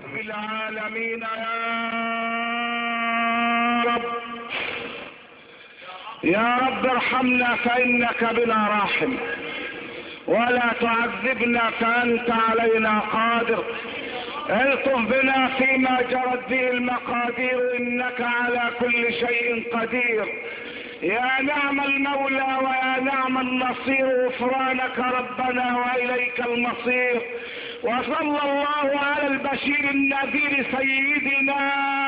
رب العالمين يا رب ارحمنا فإنك بنا راحم، ولا تعذبنا فأنت علينا قادر. الطف بنا فيما جرت به المقادير، إنك على كل شيء قدير. يا نعم المولى ويا نعم النصير، غفرانك ربنا وإليك المصير. وصلى الله على البشير النذير سيدنا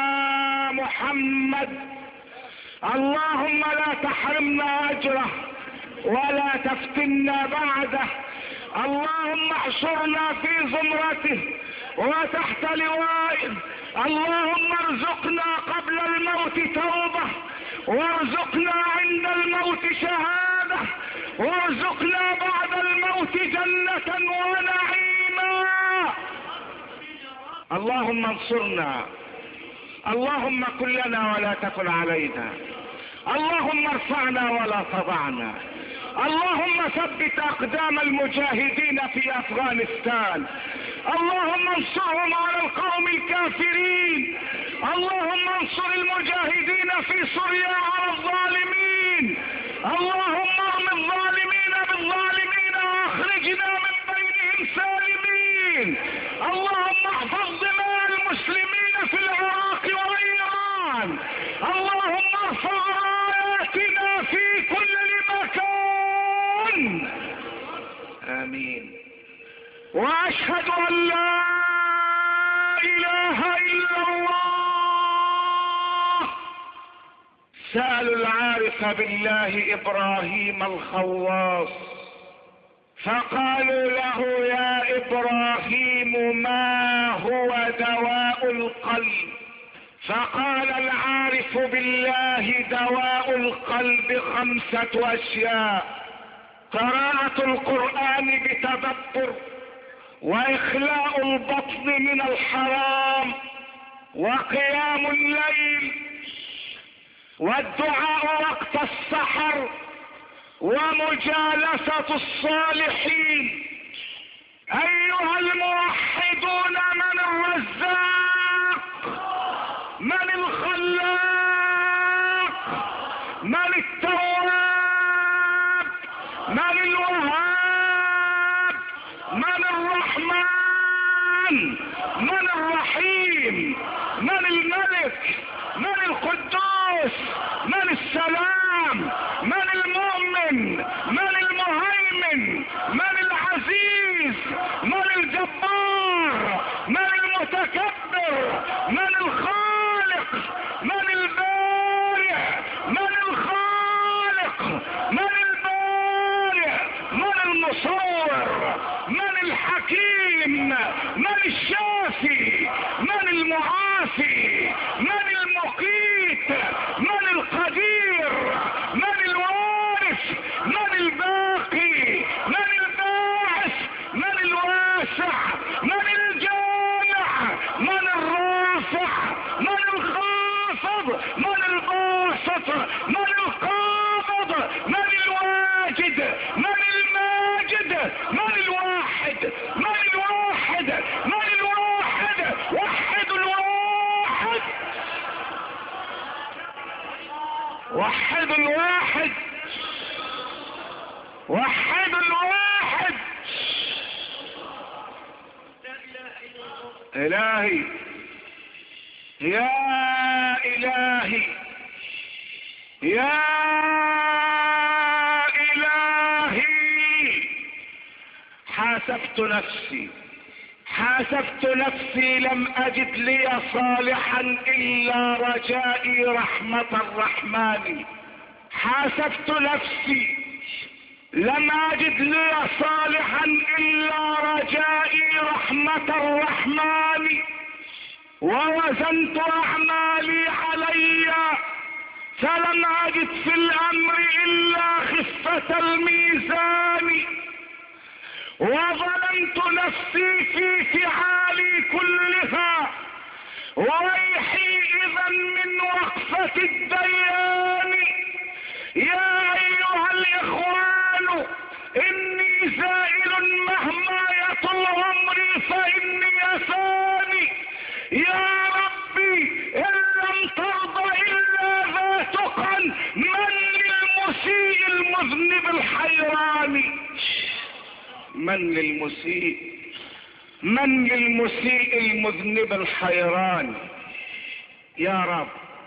محمد. اللهم لا تحرمنا أجره ولا تفتنا بعده. اللهم احشرنا في زمرته وتحت لوائه. اللهم ارزقنا قبل الموت توبة، وارزقنا عند الموت شهادة، وارزقنا بعد الموت جنة ونعيما. اللهم انصرنا، اللهم كن لنا ولا تكن علينا، اللهم ارفعنا ولا تضعنا. اللهم ثبت اقدام المجاهدين في افغانستان. اللهم انصرهم على القوم الكافرين. اللهم انصر المجاهدين في سوريا على الظالمين. اللهم ارم الظالمين بالظالمين واخرجنا من بينهم سالمين. اللهم احفظ دماء المسلمين في العراق وايران. اللهم ارفع راياتنا في كل مكان. امين. واشهد ان لا اله الا الله. سألوا العارف بالله ابراهيم الخواص فقالوا له يا ابراهيم ما هو دواء القلب؟ فقال العارف بالله دواء القلب 5 أشياء: قراءة القرآن بتدبر، واخلاء البطن من الحرام، وقيام الليل، والدعاء وقت السحر، ومجالسة الصالحين. ايها الموحدون، من الرزاق؟ من الخلاق؟ من التواب؟ من الوهاب؟ من الرحمن؟ من الرحيم؟ من الملك؟ من القدوس؟ من السلام؟ من المؤمن؟ من المهيمن؟ من العزيز؟ من الجبار؟ من المتكبر؟ من الخالق؟ من البارئ؟ من الخالق؟ من البارئ؟ من المصور؟ من الحكيم؟ من الشافي؟ من المعافي؟ من المقيت؟ من القدير؟ من الوارث؟ من الباقي؟ من الباعث؟ من الواسع؟ من الجامع؟ من الرافع؟ من الخافض؟ من الباسط؟ من القابض؟ من الواجد؟ من الماجد؟ من الواحد؟ من الواحد؟ من الواحد؟ وحد الواحد، وحد الواحد، وحد الواحد. الهي يا الهي يا الهي، حاسبت نفسي لم اجد لي صالحا الا رجائي رحمة الرحمن. حاسبت نفسي لم اجد لي صالحا الا رجائي رحمة الرحمن. ووزنت اعمالي علي فلم اجد في الامر الا خفة الميزان. وظلمت نفسي في فعالي كلها، وويحي اذا من وقفة الديان. يا ايها الاخوان، اني زائل مهما يطل عمري فاني ثاني. يا ربي إن لم ترضى إلا ذاتك من للمسيء المذنب الحيران. من للمسيء المذنب الحيران. يا رب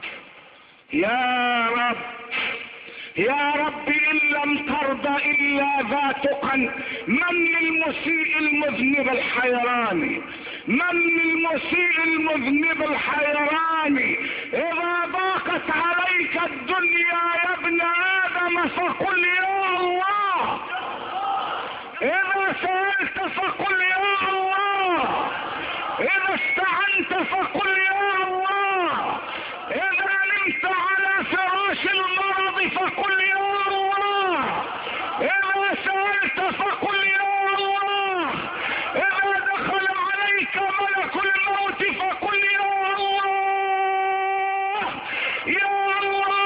يا رب يا رب إن لم ترضى إلا ذاتك من للمسيء المذنب الحيران. من للمسيء المذنب الحيران. إذا ضاقت عليك الدنيا يا ابن آدم فقل يا الله. إذا سألت فقل يا الله. إذا استعنت فقل يا الله. إذا نمت على فراش المرض فقل يا الله. إذا سألت فقل يا الله. إذا دخل عليك ملك الموت فقل يا الله. يا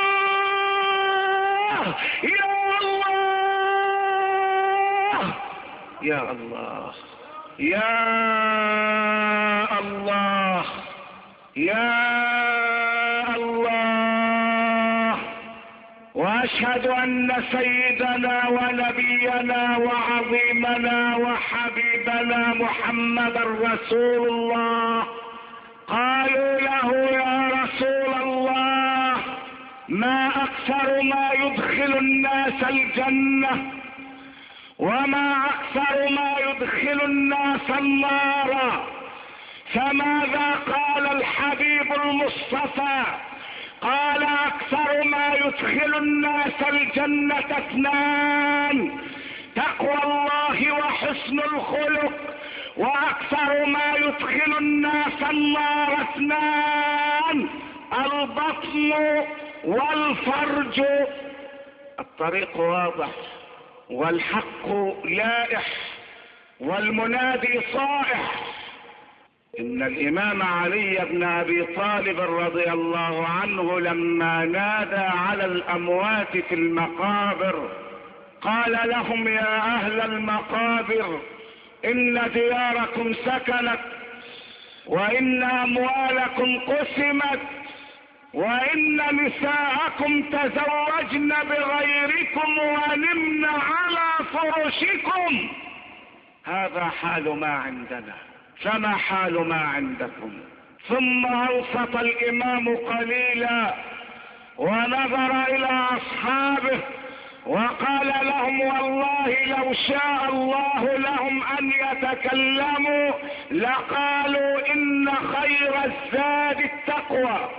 الله يا الله يا الله يا الله يا الله. واشهد ان سيدنا ونبينا وعظيمنا وحبيبنا محمد رسول الله. قالوا له يا رسول الله ما اكثر ما يدخل الناس الجنة وما اكثر ما يدخل الناس النار. فماذا قال الحبيب المصطفى؟ قال اكثر ما يدخل الناس الجنة 2: تقوى الله وحسن الخلق. واكثر ما يدخل الناس النار 2: البطن والفرج. الطريق واضح والحق لائح والمنادي صائح. إن الإمام علي بن أبي طالب رضي الله عنه لما نادى على الأموات في المقابر قال لهم يا أهل المقابر إن دياركم سكنت وإن أموالكم قسمت وإن نساءكم تزوجن بغيركم ونمن على فرشكم. هذا حال ما عندنا، فما حال ما عندكم؟ ثم أنصت الإمام قليلا ونظر إلى أصحابه وقال لهم والله لو شاء الله لهم أن يتكلموا لقالوا إن خير الزاد التقوى.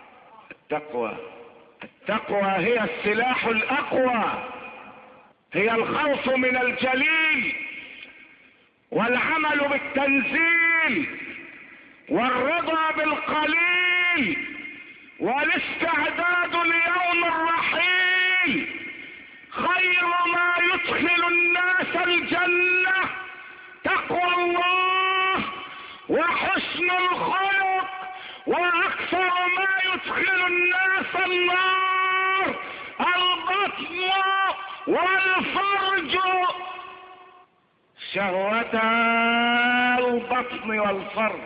التقوى هي السلاح الأقوى، هي الخوف من الجليل والعمل بالتنزيل والرضا بالقليل والاستعداد ليوم الرحيل. خير ما يدخل الناس الجنة تقوى الله وحسن الخلق. واكثر ما يدخل الناس النار البطن والفرج. شهوتا البطن والفرج.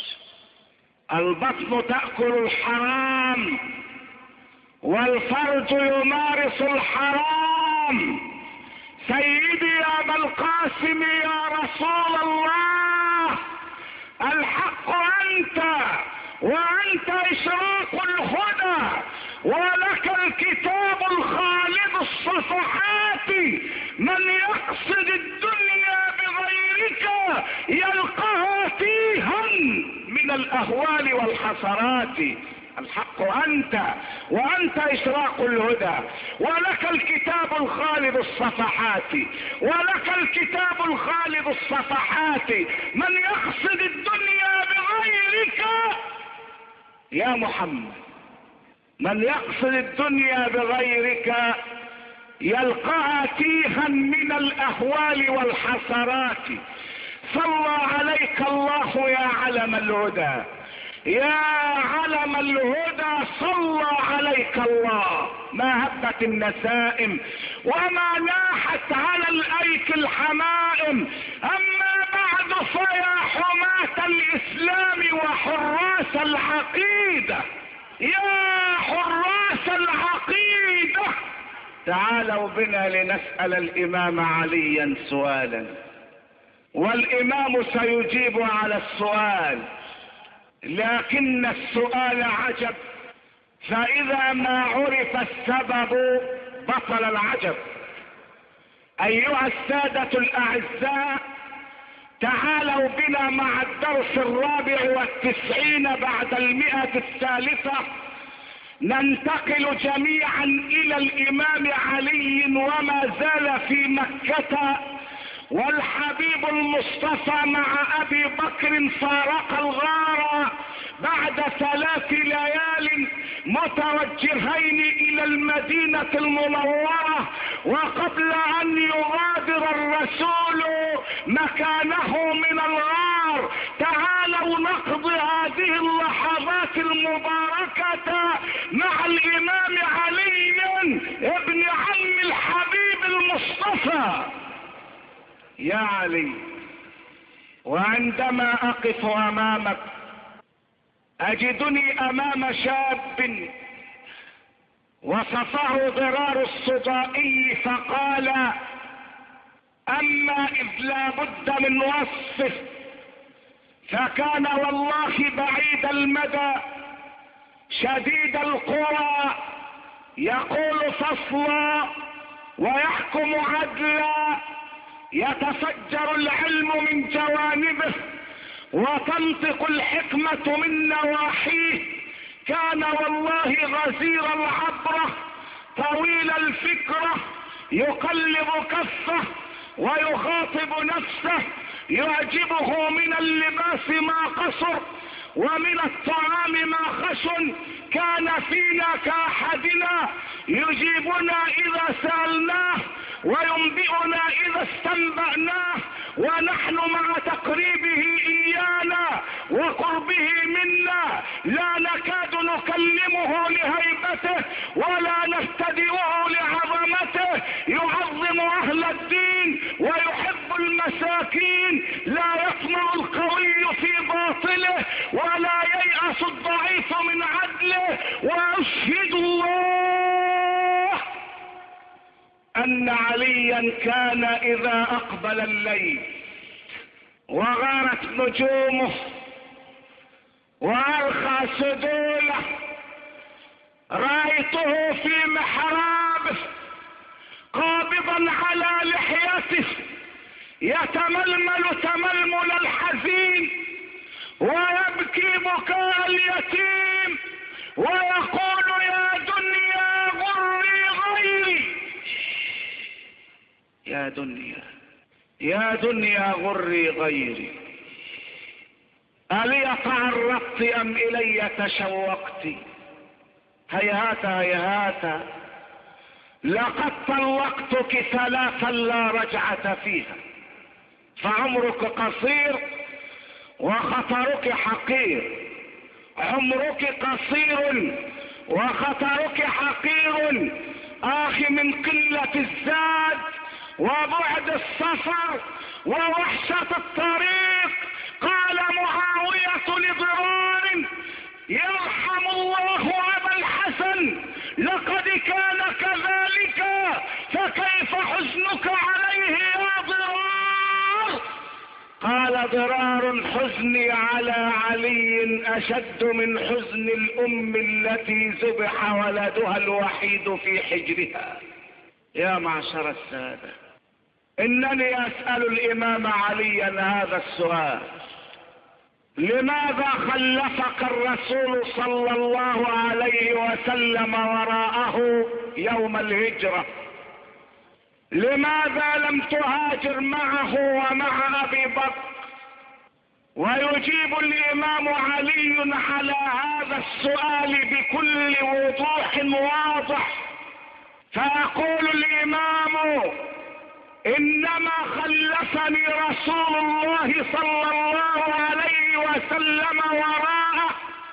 البطن تأكل الحرام والفرج يمارس الحرام. سيدي يا ابا القاسم يا رسول الله الحق أنت وأنت إشراق الهدى ولك الكتاب الخالد الصفحات. من يقصد الدنيا بغيرك يلقاها تيها من الأهوال والحسرات. الحق أنت وأنت إشراق الهدى ولك الكتاب الخالد الصفحات ولك الكتاب الخالد الصفحات. من يقصد الدنيا بغيرك يا محمد، من يقصد الدنيا بغيرك يلقاها تيها من الأهوال والحسرات. صلى عليك الله يا علم الهدى، يا علم الهدى صلى عليك الله. ما هبت النسائم وما ناحت على الأيك الحمائم. أما بعد فيا حماة الإسلام وحراس العقيدة، يا حراس العقيدة، تعالوا بنا لنسأل الإمام عليا سؤالا، والإمام سيجيب على السؤال، لكن السؤال عجب، فإذا ما عرف السبب بطل العجب. أيها السادة الأعزاء، تعالوا بنا مع الدرس 94 بعد 100 ننتقل جميعا إلى الإمام علي وما زال في مكة، والحبيب المصطفى مع أبي بكر فارق الغار بعد 3 ليال متوجهين إلى المدينة المنورة، وقبل أن يغادر الرسول مكانه من الغار تعالوا نقضي هذه اللحظات المباركة مع الإمام علي ابن عم الحبيب المصطفى. يا علي، وعندما أقف أمامك أجدني أمام شاب وصفه ضرار الصدائي فقال: أما إذ لا بد من وصفه فكان والله بعيد المدى شديد القوى، يقول فصلا ويحكم عدلا، يتفجر العلم من جوانبه وتنطق الحكمة من نواحيه، كان والله غزير العبرة طويل الفكرة، يقلب كفه ويخاطب نفسه، يعجبه من اللباس ما قصر ومن الطعام ما خشن، كان فينا كأحدنا يجيبنا إذا سألناه وينبئنا إذا استنبأناه، ونحن مع تقريبه إيانا وقربه منا لا نكاد نكلمه لهيبته ولا نفتدئه لعظمته، يعظم أهل الدين ويحب المساكين، لا يطمع القوي في باطله ولا ييأس الضعيف من عدله، وأشهد الله أن عليا كان إذا أقبل الليل وغارت نجومه وأرخى سدوله رأيته في محرابه قابضا على لحيته يتململ تململ الحزين ويبكي بكاء اليتيم ويقول: يا دنيا غري غيري، يا دنيا يا دنيا غري غيري، ألي تعرضت أم إلي تشوقت؟ هيهات هيهات، لقد طلقتك 3 لا رجعة فيها، فعمرك قصير وخطرك حقير، عمرك قصير وخطرك حقير، آخ من قلة الزاد وبعد السفر ووحشة الطريق. قال معاوية لضرار: يرحم الله أبا الحسن، لقد كان كذلك، فكيف حزنك عليه يا ضرار؟ قال ضرار: حزني على علي أشد من حزن الأم التي ذبح ولدها الوحيد في حجرها. يا معشر السادة، إنني أسأل الإمام عليا هذا السؤال: لماذا خلفك الرسول صلى الله عليه وسلم وراءه يوم الهجرة؟ لماذا لم تهاجر معه ومع أبي بكر؟ ويجيب الإمام علي على هذا السؤال بكل وضوح واضح، فيقول الإمام: إنما خلفني رسول الله صلى الله عليه وسلم وراءه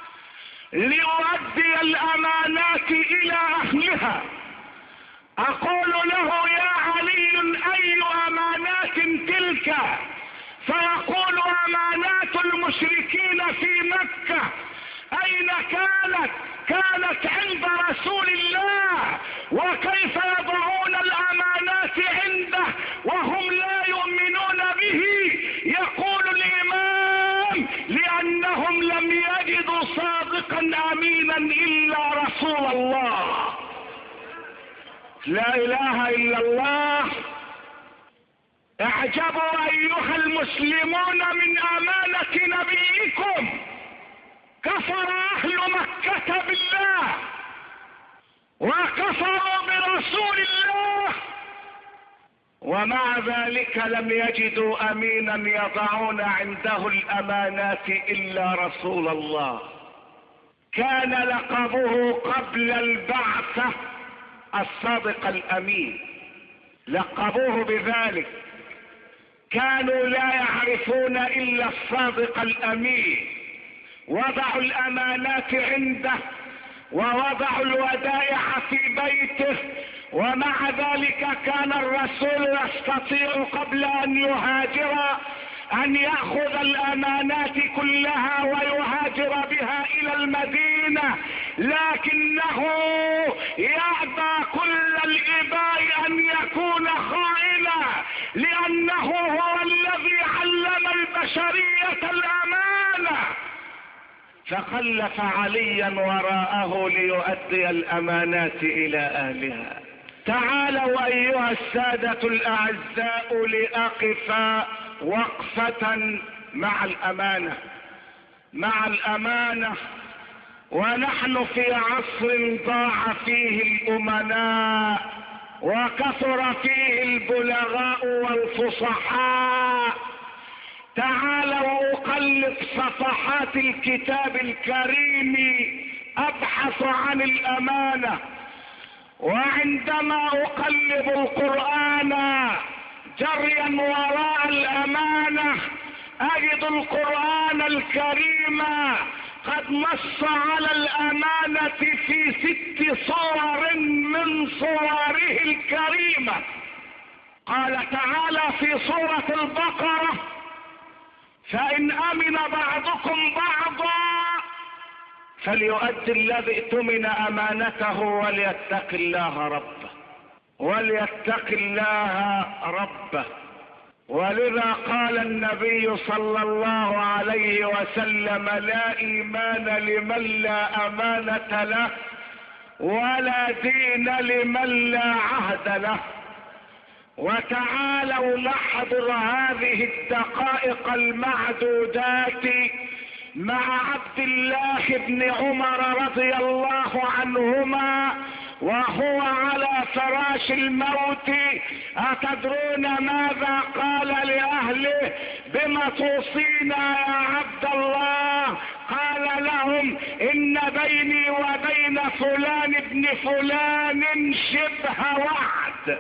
ليؤدي الأمانات إلى أهلها. أقول له: يا علي، أي أمانات تلك؟ فيقول: أمانات المشركين في مكة، انهم لم يجدوا صادقا امينا الا رسول الله. لا اله الا الله. اعجبوا ايها المسلمون من امانة نبيكم. كفر اهل مكة بالله وكفروا برسول الله، ومع ذلك لم يجدوا امينا يضعون عنده الامانات الا رسول الله. كان لقبه قبل البعثة الصادق الامين، لقبوه بذلك. كانوا لا يعرفون الا الصادق الامين، وضعوا الامانات عنده ووضعوا الودائع في بيته، ومع ذلك كان الرسول يستطيع قبل ان يهاجر ان يأخذ الامانات كلها ويهاجر بها الى المدينة، لكنه يأبى كل الاباء ان يكون خائنا، لانه هو الذي علم البشرية الامانة، فخلف عليا وراءه ليؤدي الامانات الى اهلها. تعالوا ايها السادة الاعزاء لأقف وقفة مع الامانة. ونحن في عصر ضاع فيه الامناء وكثر فيه البلغاء والفصحاء. تعالوا اقلب صفحات الكتاب الكريم ابحث عن الامانة، وعندما اقلب القرآن جريا وراء الامانة اجد القرآن الكريم قد نص على الامانة في 6 صور من صوره الكريمة. قال تعالى في سورة البقرة: فإن أمن بعضكم بعضا فليؤدي الذي اؤتمن أمانته وليتق الله ربه. ولذا قال النبي صلى الله عليه وسلم: لا إيمان لمن لا أمانة له، ولا دين لمن لا عهد له. وتعالوا نحضر هذه الدقائق المعدودات مع عبد الله بن عمر رضي الله عنهما وهو على فراش الموت. أتدرون ماذا قال لأهله؟ بما توصينا يا عبد الله؟ قال لهم: إن بيني وبين فلان ابن فلان شبه وعد،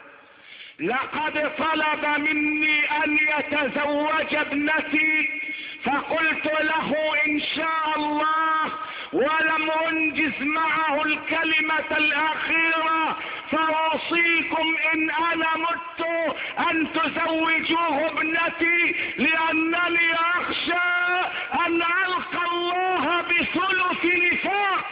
لقد طلب مني ان يتزوج ابنتي، فقلت له ان شاء الله، ولم انجز معه الكلمة الاخيرة، فاوصيكم ان انا مت ان تزوجوه ابنتي، لانني اخشى ان القى الله بثلث نفاق.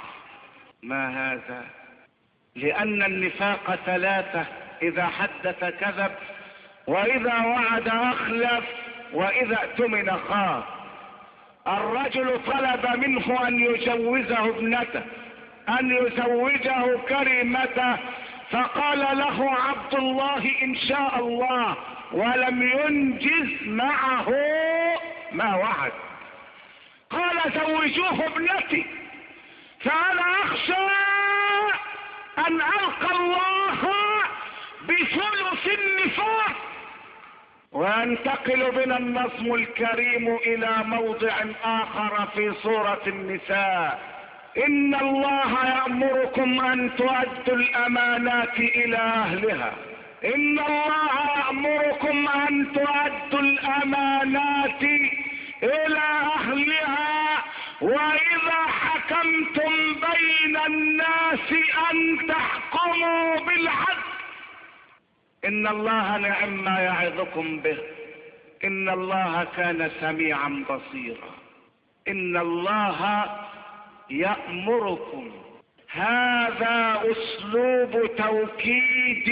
ما هذا؟ لان النفاق 3: اذا حدث كذب، واذا وعد اخلف، واذا اؤتمن خان. الرجل طلب منه ان يجوزه ابنته، ان يزوجه كريمته، فقال له عبد الله ان شاء الله، ولم ينجز معه ما وعد. قال: زوجوه ابنتي، فانا اخشى ان القى الله بثلث النفاق. وينتقل بنا النظم الكريم الى موضع اخر في سورة النساء: ان الله يأمركم ان تؤدوا الامانات الى اهلها. ان الله يأمركم ان تؤدوا الامانات الى اهلها، واذا حكمتم بين الناس ان تحكموا بالعدل. ان الله نعم ما يعظكم به، ان الله كان سميعا بصيرا. ان الله يأمركم، هذا اسلوب توكيد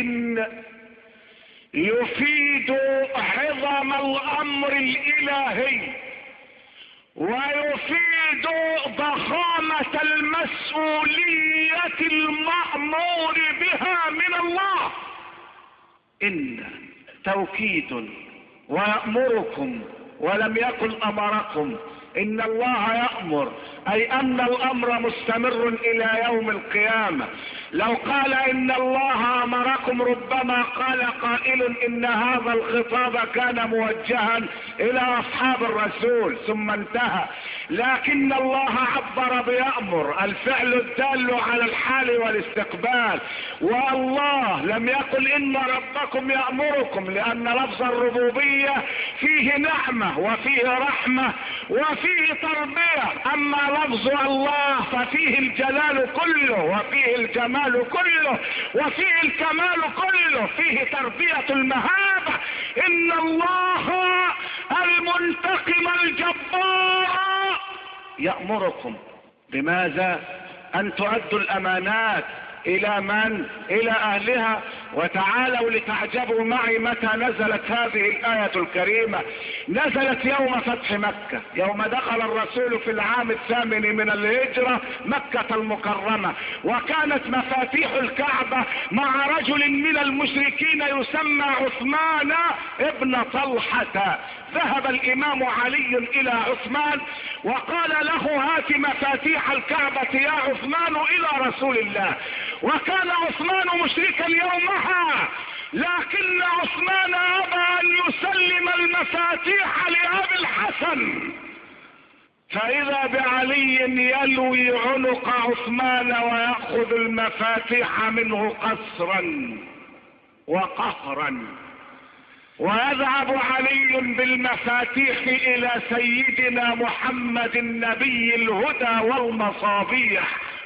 يفيد عظم الامر الالهي ويفيد ضخامة المسؤولية المأمور بها من الله. إن توكيد ويأمركم ولم يقل أمركم. إن الله يأمر أي أن الأمر مستمر إلى يوم القيامة. لو قال إن الله أمركم ربما قال قائل إن هذا الخطاب كان موجها إلى أصحاب الرسول ثم انتهى، لكن الله عبر بيأمر، الفعل الدال على الحال والاستقبال. والله لم يقل إن ربكم يأمركم، لأن لفظ الربوبية فيه نعمة وفيه رحمة وفيه تربية. أما لفظ الله ففيه الجلال كله وفيه الجمال كله وفيه الكمال كله، فيه تربية المهابة. إن الله المنتقم الجبار يأمركم بماذا؟ أن تؤدوا الأمانات إلى من؟ إلى أهلها. وتعالوا لتعجبوا معي متى نزلت هذه الآية الكريمة. نزلت يوم فتح مكة، يوم دخل الرسول في العام 8 من الهجرة مكة المكرمة، وكانت مفاتيح الكعبة مع رجل من المشركين يسمى عثمان ابن طلحة. ذهب الإمام علي إلى عثمان وقال له هات مفاتيح الكعبة يا عثمان إلى رسول الله. وكان عثمان مشركا يومها، لكن عثمان أبى أن يسلم المفاتيح لأبي الحسن، فإذا بعلي يلوي عنق عثمان ويأخذ المفاتيح منه قسرا وقهرا، ويذهب علي بالمفاتيح إلى سيدنا محمد النبي الهدى والمصابيح،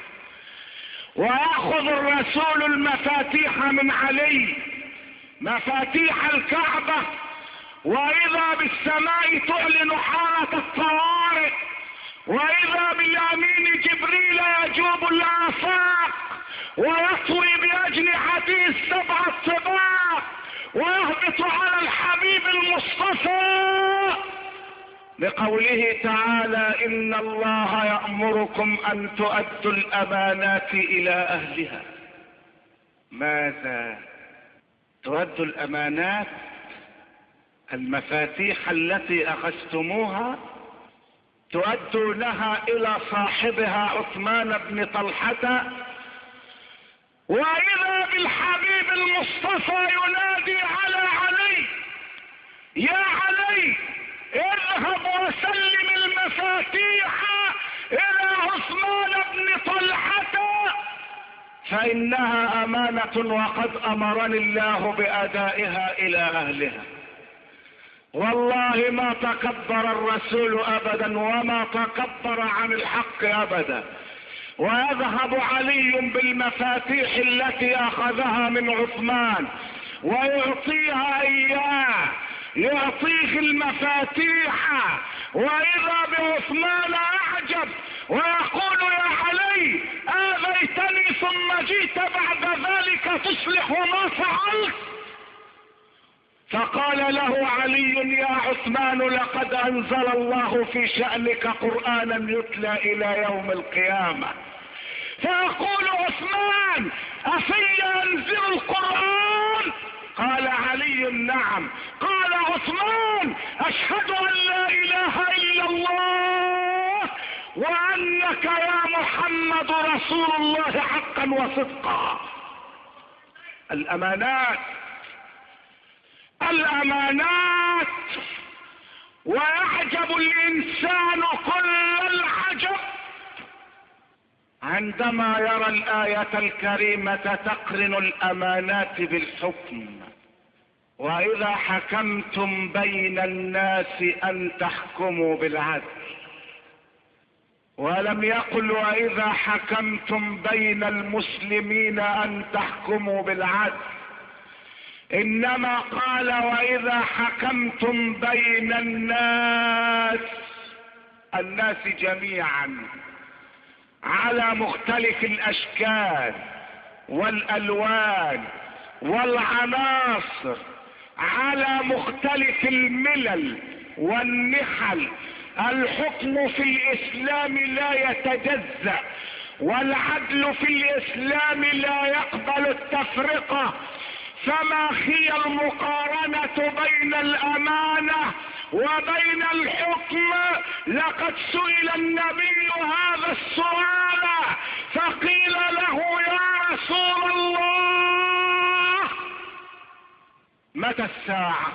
ويأخذ الرسول المفاتيح من علي، مفاتيح الكعبة، وإذا بالسماء تعلن حالة الطوارئ، وإذا باليمين جبريل يجوب الآفاق ويطوي بأجنحته 7 طباق ويهبط على الحبيب المصطفى، لقوله تعالى إن الله يأمركم أن تؤدوا الأمانات إلى أهلها. ماذا تؤدوا الأمانات؟ المفاتيح التي أخذتموها تؤدونها إلى صاحبها عثمان بن طلحة، وإذا بالحبيب المصطفى ينادي على علي يا علي اذهب وسلم المفاتيح إلى عثمان بن طلحة فإنها أمانة وقد أمرني الله بأدائها إلى أهلها. والله ما تكبر الرسول أبدا وما تكبر عن الحق أبدا. ويذهب علي بالمفاتيح التي أخذها من عثمان ويعطيها إياه، يعطيه المفاتيح، وإذا بعثمان أعجب ويقول يا علي آذيتني ثم جئت بعد ذلك تصلح ما فعلت. فقال له علي يا عثمان لقد أنزل الله في شأنك قرآنا يتلى إلى يوم القيامة. فيقول عثمان أفي أنزل القرآن؟ قال علي نعم. قال عثمان أشهد أن لا إله إلا الله وأنك يا محمد رسول الله حقا وصدقا. الأمانات الأمانات. ويعجب الإنسان كل العجب عندما يرى الآية الكريمة تقرن الأمانات بالحكم. وإذا حكمتم بين الناس أن تحكموا بالعدل، ولم يقل وإذا حكمتم بين المسلمين أن تحكموا بالعدل، إنما قال وإذا حكمتم بين الناس جميعا على مختلف الأشكال والألوان والعناصر، على مختلف الملل والنحل، الحكم في الاسلام لا يتجزأ، والعدل في الاسلام لا يقبل التفرقة. فما هي المقارنة بين الامانة وبين الحكم؟ لقد سئل النبي هذا السؤال فقيل له يا رسول الله متى الساعة؟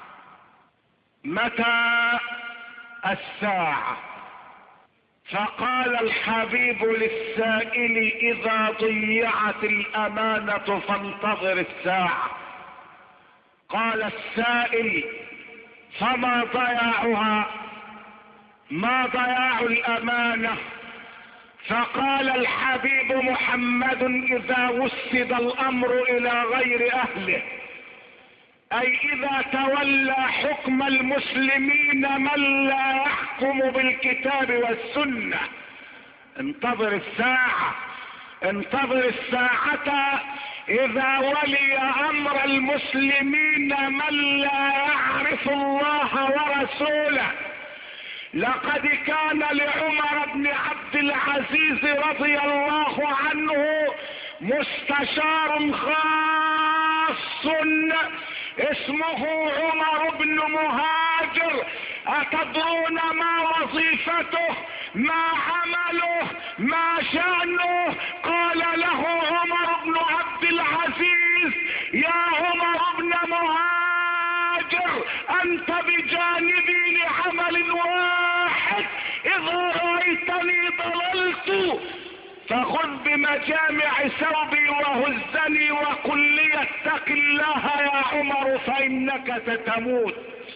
متى الساعة؟ فقال الحبيب للسائل اذا ضيعت الامانة فانتظر الساعة. قال السائل فما ضياعها؟ ما ضياع الامانة؟ فقال الحبيب محمد اذا وسد الامر الى غير اهله، اي اذا تولى حكم المسلمين من لا يحكم بالكتاب والسنة. انتظر الساعة، انتظر الساعة اذا ولي امر المسلمين من لا يعرف الله ورسوله. لقد كان لعمر بن عبد العزيز رضي الله عنه مستشار خاص اسمه عمر بن مهاجر. أتدرون ما وظيفته؟ ما عمله؟ ما شأنه؟ قال له عمر بن عبد العزيز يا عمر بن مهاجر أنت بجانبي لعمل واحد، إذا رأيتني ضللت فخذ بمجامع ثوبي وهزني وقل لي اتق الله يا عمر فإنك ستموت.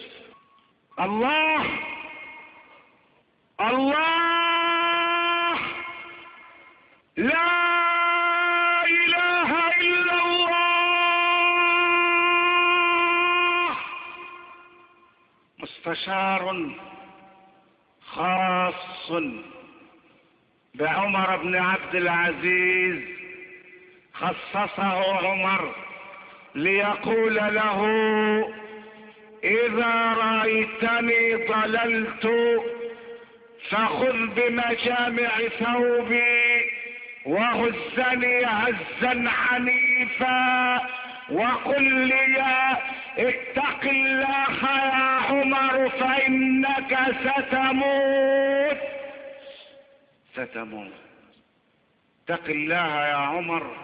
الله الله لا إله إلا الله. مستشار خاص بعمر بن عبد العزيز خصصه عمر ليقول له اذا رأيتني ضللت فخذ بمجامع ثوبي وهزني هزا عنيفا وقل لي اتق الله يا عمر فإنك ستموت. ستموت. اتق الله يا عمر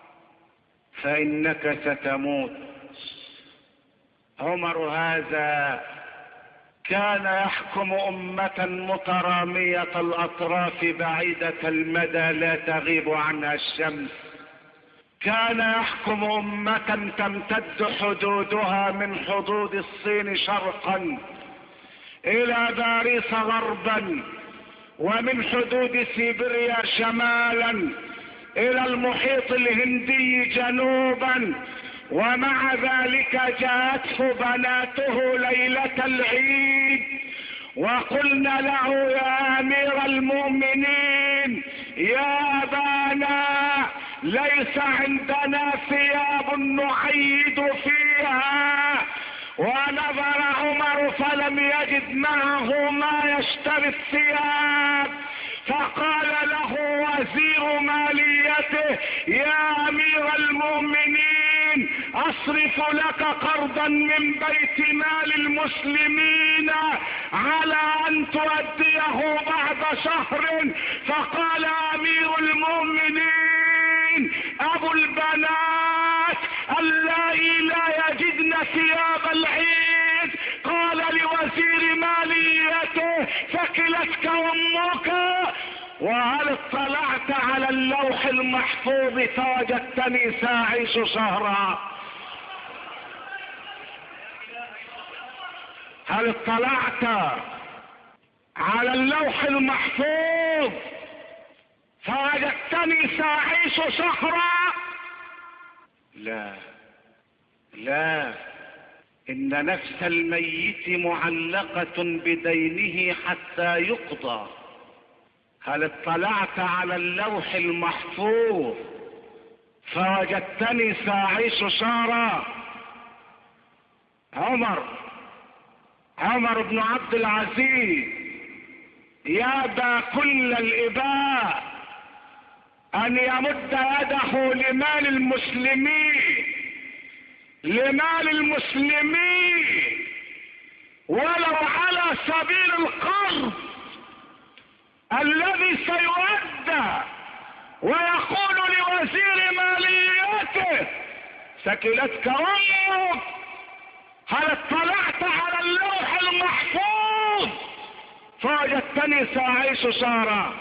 فإنك ستموت. عمر هذا كان يحكم أمة مترامية الأطراف بعيدة المدى لا تغيب عنها الشمس. كان يحكم أمة تمتد حدودها من حدود الصين شرقا إلى باريس غربا، ومن حدود سيبيريا شمالا إلى المحيط الهندي جنوبا. ومع ذلك جاءته بناته ليلة العيد وقلنا له يا أمير المؤمنين يا أبانا ليس عندنا ثياب نعيد فيها. ونظر عمر فلم يجد معه ما يشتري الثياب، فقال له وزير ماليته يا أمير المؤمنين أصرف لك قرضا من بيت مال المسلمين على أن تؤديه بعد شهر. فقال أمير المؤمنين أبو البنات اللائي لا يجدن ثياب العيد قال لوزير ماليته ثكلتك أمك. وهل اطلعت على اللوح المحفوظ فوجدتني ساعيش شهرا؟ هل اطلعت على اللوح المحفوظ فوجدتني ساعيش شهرا؟ لا لا، إن نفس الميت معلقة بدينه حتى يقضى. هل اطلعت على اللوح المحفوظ فوجدتني ساعيش شهرا؟ عمر بن عبد العزيز يابى كل الإباء أن يمد يده لمال المسلمين، لمال المسلمين، ولو على سبيل القرض الذي سيؤدى، ويقول لوزير ماليته: ثكلتك امك، هل اطلعت على اللوح المحفوظ فوجدتني سأعيش سارا؟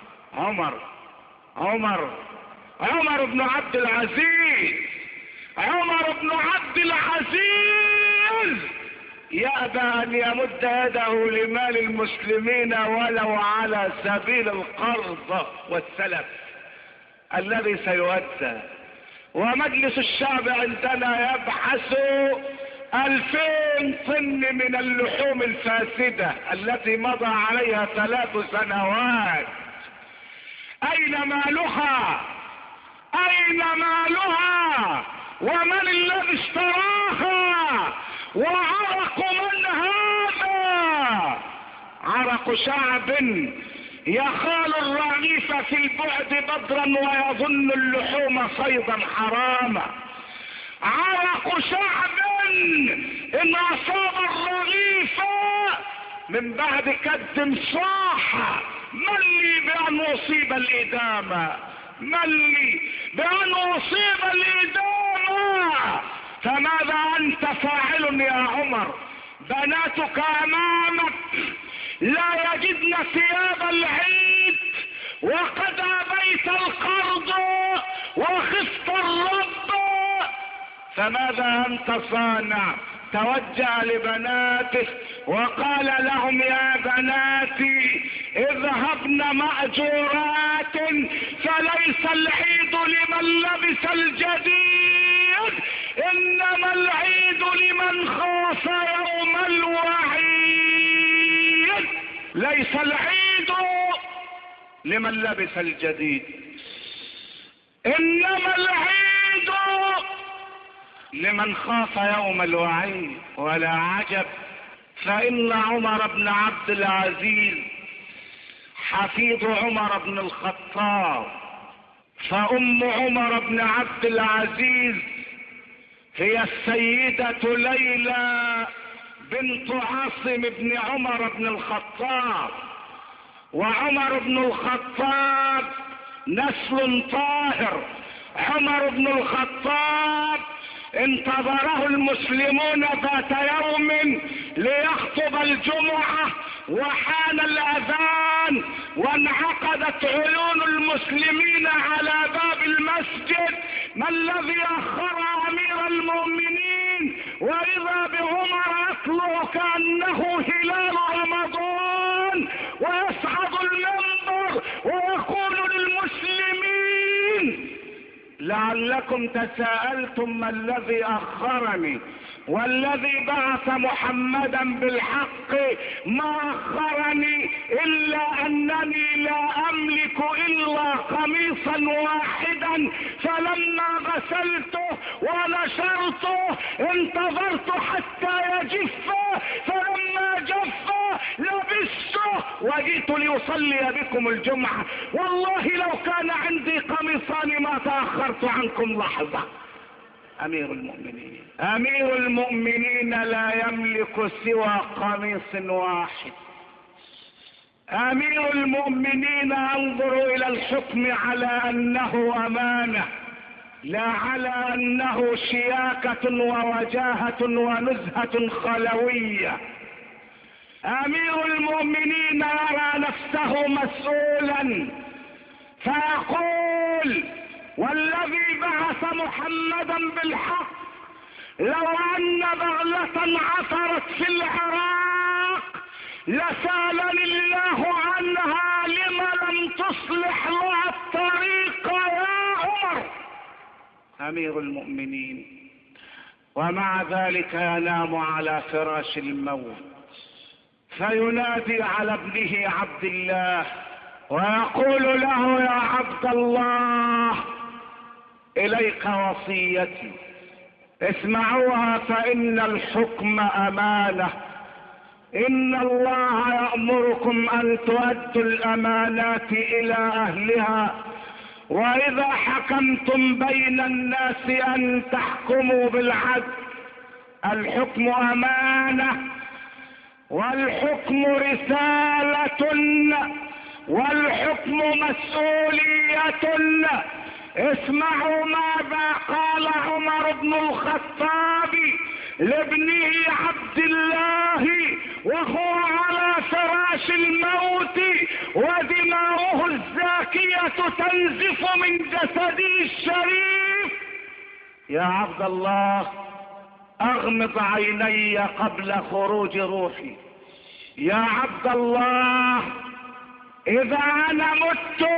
عمر بن عبد العزيز، عمر بن عبد العزيز يأبى أن يمد يده لمال المسلمين ولو على سبيل القرض والسلف الذي سيؤدى. ومجلس الشعب عندنا يبحث 2000 طن من اللحوم الفاسدة التي مضى عليها 3 سنوات. أين مالها؟ أين مالها؟ ومن الذي اشتراها؟ وعرق من هذا؟ عرق شعب يخال الرغيف في البعد بدرا ويظن اللحوم صيدا حراما. عرق شعب ان اصاب الرغيف من بعد كد صاح: من لي بان اصيب الادامه، من لي بان اصيب الادامه. فماذا انت فاعل يا عمر؟ بناتك امامك لا يجدن ثياب العيد، وقد ابيت القرض وخفت الرب، فماذا انت صانع؟ توجه لبناته وقال لهم: يا بناتي اذهبن مأجورات، فليس العيد لمن لبس الجديد، انما العيد لمن خاف يوم الوعيد. ليس العيد لمن لبس الجديد، انما العيد لمن خاف يوم الوعيد. ولا عجب، فإن عمر بن عبد العزيز حفيد عمر بن الخطاب، فأم عمر بن عبد العزيز هي السيدة ليلى بنت عاصم بن عمر بن الخطاب. وعمر بن الخطاب نسل طاهر. عمر بن الخطاب انتظره المسلمون ذات يوم ليخطب الجمعة، وحان الأذان وانعقدت عيون المسلمين على باب المسجد: ما الذي أخر أمير المؤمنين؟ وإذا بعمر يطلع كأنه هلال رمضان ويصعد المنبر ويقول للمسلمين: لعلكم تساءلتم ما الذي أخرني، والذي بعث محمدا بالحق ما أخرني إلا أنني لا أملك إلا قميصا واحدا، فلما غسلته ونشرته انتظرت حتى يجف، فلما جف لبسته وجئت لأصلي بكم الجمعة. والله لو كان عندي قميصان ما تأخرت عنكم لحظة. أمير المؤمنين، أمير المؤمنين لا يملك سوى قميص واحد. أمير المؤمنين ينظر إلى الحكم على أنه أمانة، لا على أنه شياكة ووجاهة ونزهة خلوية. أمير المؤمنين يرى نفسه مسؤولا فيقول: والذي بعث محمدا بالحق لو أن بغلة عثرت في العراق لسألني الله عنها لما لم تصلح لها الطريق يا عمر. أمير المؤمنين، ومع ذلك ينام على فراش الموت فينادي على ابنه عبد الله ويقول له: يا عبد الله، إليك وصيتي، اسمعوها فإن الحكم أمانة، إن الله يأمركم أن تؤدوا الأمانات إلى أهلها وإذا حكمتم بين الناس أن تحكموا بالعدل. الحكم أمانة، والحكم رسالة، والحكم مسؤولية. اسمعوا ماذا قال عمر بن الخطاب لابنه عبد الله وهو على فراش الموت ودماؤه الزاكية تنزف من جسده الشريف: يا عبد الله، اغمض عيني قبل خروج روحي. يا عبد الله، اذا انا مت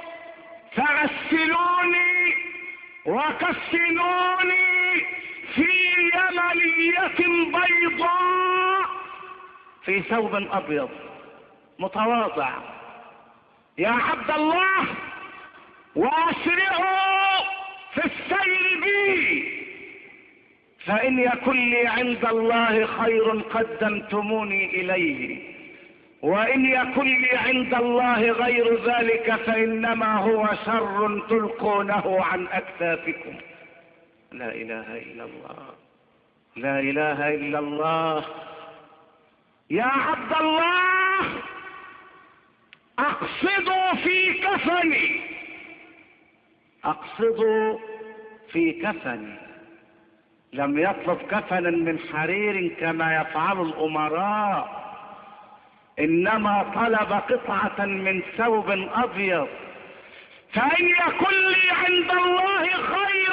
فغسلوني وكفنوني في يمنية بيضاء في ثوب ابيض متواضع. يا عبد الله، واسرعوا في السير بي، فإن يكن لي عند الله خير قدمتموني إليه، وإن يكن لي عند الله غير ذلك فإنما هو شر تلقونه عن أكتافكم. لا إله إلا الله، لا إله إلا الله. يا عبد الله، أقصدوا في كفني، أقصدوا في كفني. لم يطلب كفنا من حرير كما يفعل الأمراء، إنما طلب قطعة من ثوب أبيض. فإن يكن لي عند الله خير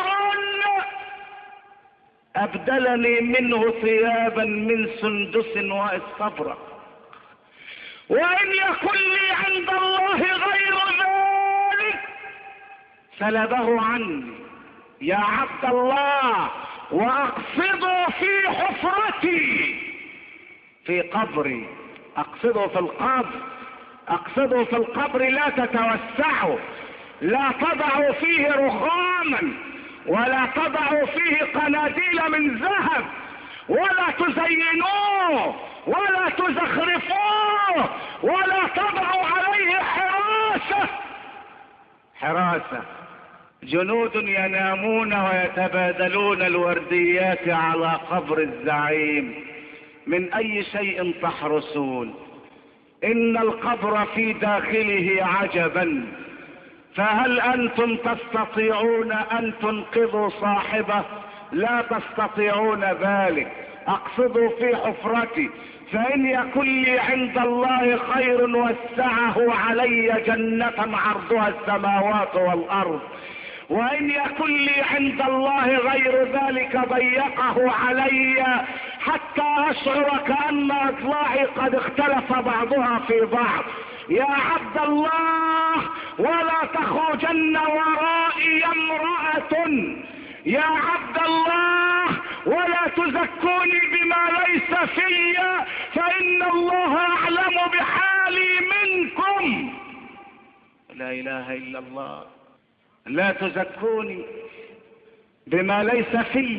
أبدلني منه ثيابا من سندس واستبرق، وإن يكن لي عند الله غير ذلك سلبه عني. يا عبد الله، واقصدوا في حفرتي، في قبري. اقصدوا في القبر، اقصدوا في القبر، لا تتوسعوا، لا تضعوا فيه رخاما، ولا تضعوا فيه قناديل من ذهب، ولا تزينوه، ولا تزخرفوه، ولا تضعوا عليه حراسة. حراسة، جنود ينامون ويتبادلون الورديات على قبر الزعيم. من اي شيء تحرسون؟ ان القبر في داخله عجبا، فهل انتم تستطيعون ان تنقذوا صاحبه؟ لا تستطيعون ذلك. اقصدوا في حفرتي، فان يكن لي عند الله خير وسعه علي جنة عرضها السماوات والارض، وإن يكن لي عند الله غير ذلك ضيقه علي حتى أشعر كأن أضلاعي قد اختلف بعضها في بعض. يا عبد الله، ولا تخرجن ورائي امرأة. يا عبد الله، ولا تزكوني بما ليس في، فإن الله أعلم بحالي منكم. لا إله إلا الله. لا تزكوني بما ليس في،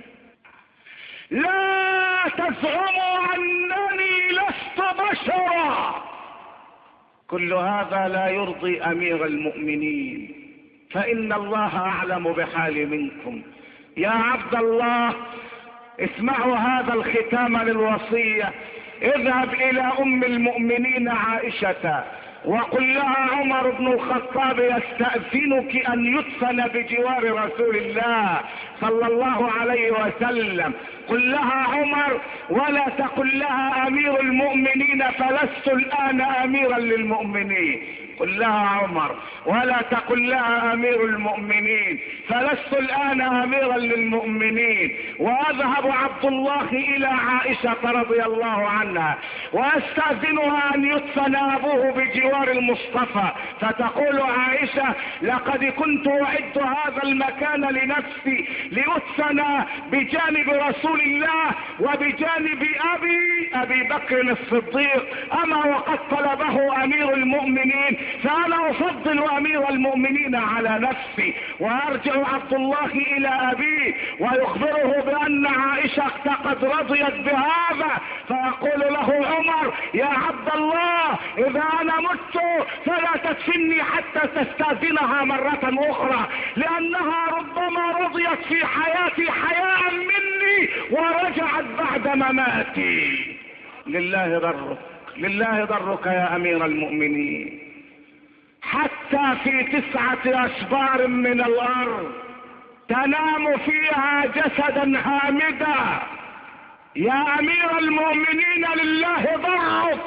لا تزعموا أنني لست بشرا. كل هذا لا يرضي أمير المؤمنين، فإن الله أعلم بحال منكم. يا عبد الله، اسمعوا هذا الختام للوصية. اذهب إلى أم المؤمنين عائشة وقل لها عمر بن الخطاب يستأذنك أن يدفن بجوار رسول الله صلى الله عليه وسلم. قل لها عمر، ولا تقل لها أمير المؤمنين فلست الآن أميرا للمؤمنين. قل لها عمر، ولا تقل لها أمير المؤمنين فلست الآن أميرا للمؤمنين. وأذهب عبد الله إلى عائشة رضي الله عنها وأستأذنها أن يدفن أبوه بجوار المصطفى، فتقول عائشة: لقد كنت أعد هذا المكان لنفسي ليدفن بجانب رسول الله وبجانب أبي ابي بكر الصديق، اما وقد طلبه امير المؤمنين، فانا افضل امير المؤمنين على نفسي. ويرجع عبد الله الى ابيه ويخبره بان عائشة قد رضيت بهذا، فيقول له عمر: يا عبد الله، اذا انا مت فلا تدفني حتى تستاذنها مرة اخرى، لانها ربما رضيت في حياتي حياء مني ورجعت بعد مماتي. لله ضرك، لله ضرك يا امير المؤمنين. حتى في 9 أشبار من الارض تنام فيها جسدا هامدا. يا امير المؤمنين لله ضرك،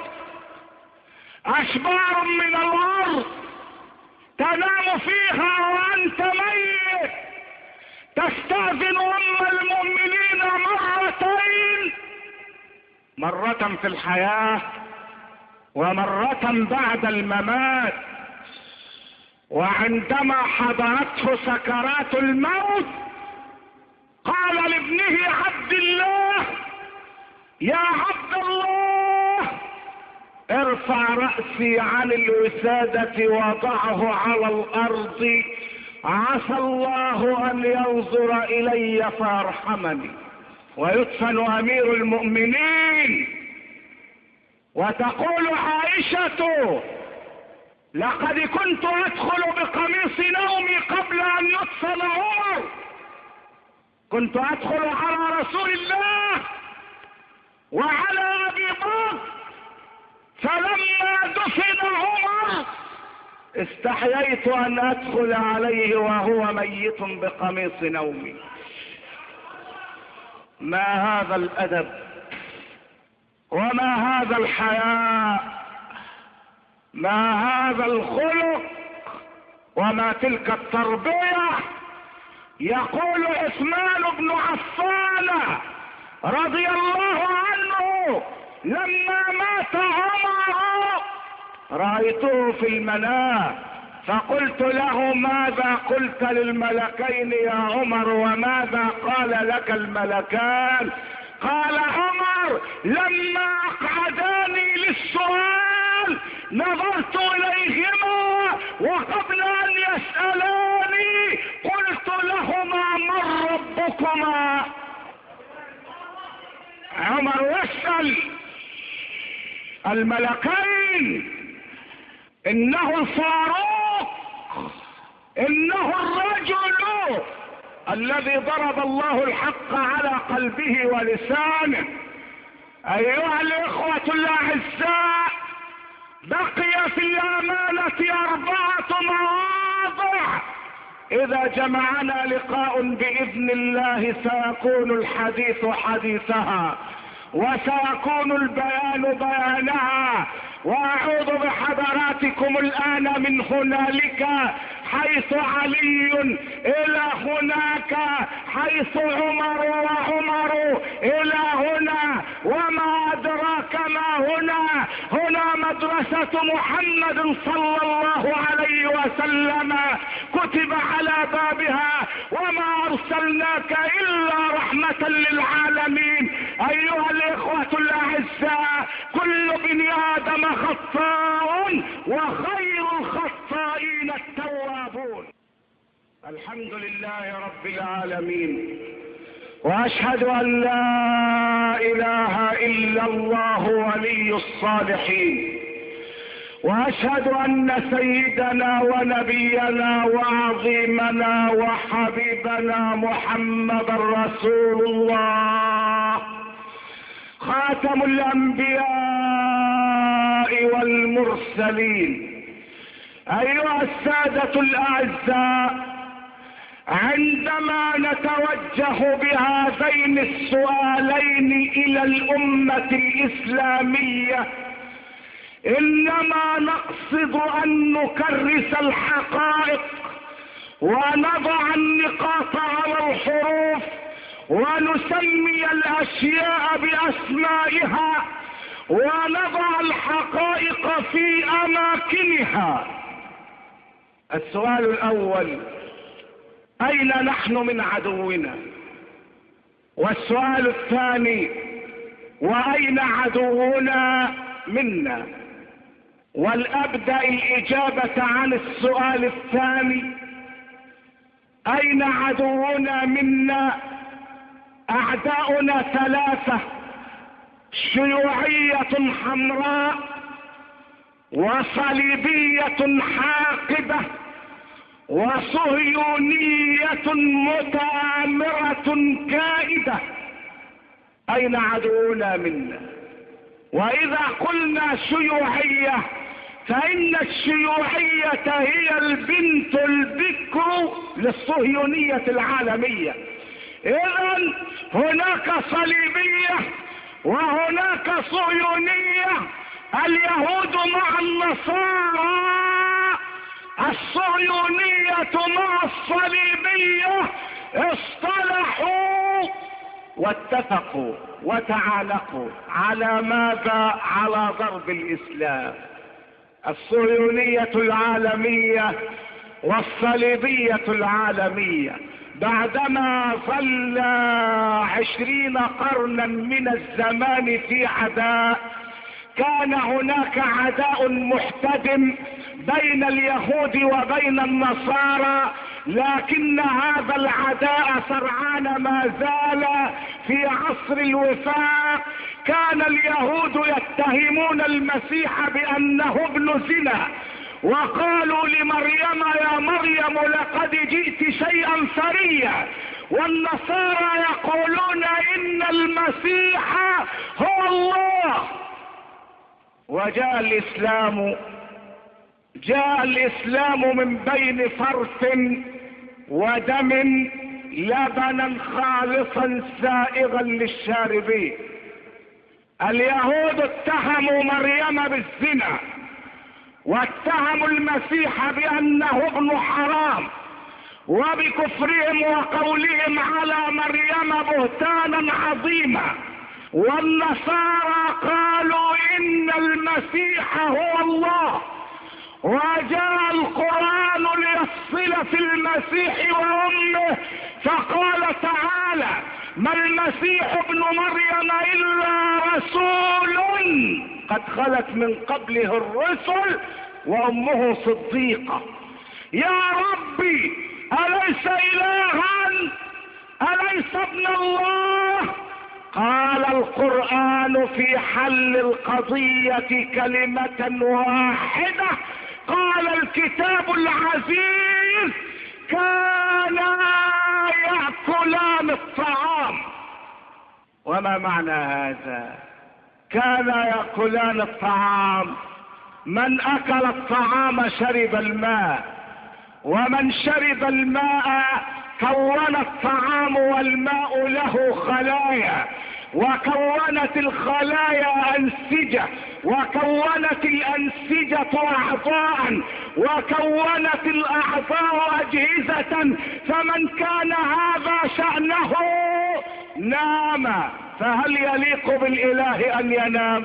اشبار من الارض تنام فيها وانت ميت، تستأذن ام المؤمنين مرتين، مرة في الحياة ومرة بعد الممات. وعندما حضرته سكرات الموت قال لابنه عبد الله: يا عبد الله، ارفع رأسي عن الوسادة وضعه على الارض، عسى الله ان ينظر الي فيرحمني. ويدفن امير المؤمنين. وتقول عائشة: لقد كنت ادخل بقميص نومي قبل ان يدفن عمر، كنت ادخل على رسول الله وعلى ابي بكر، فلما دفن عمر استحييت ان ادخل عليه وهو ميت بقميص نومي. ما هذا الادب وما هذا الحياء، ما هذا الخلق وما تلك التربية. يقول عثمان بن عفان رضي الله عنه: لما مات عمر رأيته في المنام فقلت له: ماذا قلت للملكين يا عمر وماذا قال لك الملكان؟ قال عمر: لما اقعداني للسؤال نظرت اليهما وقبل ان يسألاني قلت لهما: من ربكما؟ عمر يسأل الملكين: انه الفاروق، انه الرجل الذي ضرب الله الحق على قلبه ولسانه. ايها الاخوة الاعزاء، بقي في الامانة 4 مواضع اذا جمعنا لقاء باذن الله سيكون الحديث حديثها وسيكون البيان بيانها. واعوذ بحضراتكم الان من هنالك حيث علي الى هناك، حيث عمر وعمر الى هنا، وما ادراك ما هنا. هنا مدرسة محمد صلى الله عليه وسلم كتب على بابها: وما ارسلناك الا رحمة للعالمين. ايها الاخوة الاعزاء، كل بني ادم خطاء وخير الخطائين التوابون. الحمد لله رب العالمين، واشهد ان لا اله الا الله ولي الصالحين، واشهد ان سيدنا ونبينا وعظيمنا وحبيبنا محمد رسول الله خاتم الانبياء والمرسلين. ايها السادة الاعزاء، عندما نتوجه بهذين السؤالين الى الامة الاسلامية انما نقصد ان نكرس الحقائق ونضع النقاط على الحروف ونسمي الاشياء باسمائها ونضع الحقائق في اماكنها. السؤال الاول: اين نحن من عدونا؟ والسؤال الثاني: واين عدونا منا؟ ولأبدأ الإجابة عن السؤال الثاني: أين عدونا منا؟ أعداؤنا ثلاثة: شيوعية حمراء، وصليبية حاقدة، وصهيونية متآمرة كائدة. أين عدونا منا؟ وإذا قلنا شيوعية فإن الشيوعية هي البنت البكر للصهيونية العالمية. إذن هناك صليبية وهناك صهيونية، اليهود مع النصارى، الصهيونية مع الصليبية اصطلحوا واتفقوا وتعانقوا على ماذا؟ على ضرب الإسلام. الصهيونية العالمية والصليبية العالمية بعدما ظل 20 قرنا من الزمان في عداء، كان هناك عداء محتدم بين اليهود وبين النصارى، لكن هذا العداء سرعان ما زال في عصر الوفاق. كان اليهود يتهمون المسيح بأنه ابن زنا، وقالوا لمريم: يا مريم لقد جئت شيئا فريا. والنصارى يقولون إن المسيح هو الله. وجاء الإسلام من بين فرث ودم لبنا خالصا سائغا للشاربين. اليهود اتهموا مريم بالزنا، واتهموا المسيح بأنه ابن حرام، وبكفرهم وقولهم على مريم بهتانا عظيما. والنصارى قالوا إن المسيح هو الله. وجاء القرآن ليفصل في المسيح وأمه، فقال تعالى: ما المسيح ابن مريم إلا رسول قد خلت من قبله الرسل وأمه صديقة. يا ربي، أليس إلها؟ أليس ابن الله؟ قال القرآن في حل القضية كلمة واحدة، قال الكتاب العزيز: كانا يأكلان الطعام. وما معنى هذا؟ كانا يأكلان الطعام، من أكل الطعام شرب الماء، ومن شرب الماء كون الطعام والماء له خلايا، وكونت الخلايا أنسجة، وكونت الأنسجة أعضاء، وكونت الأعضاء أجهزة. فمن كان هذا شأنه نام، فهل يليق بالإله أن ينام؟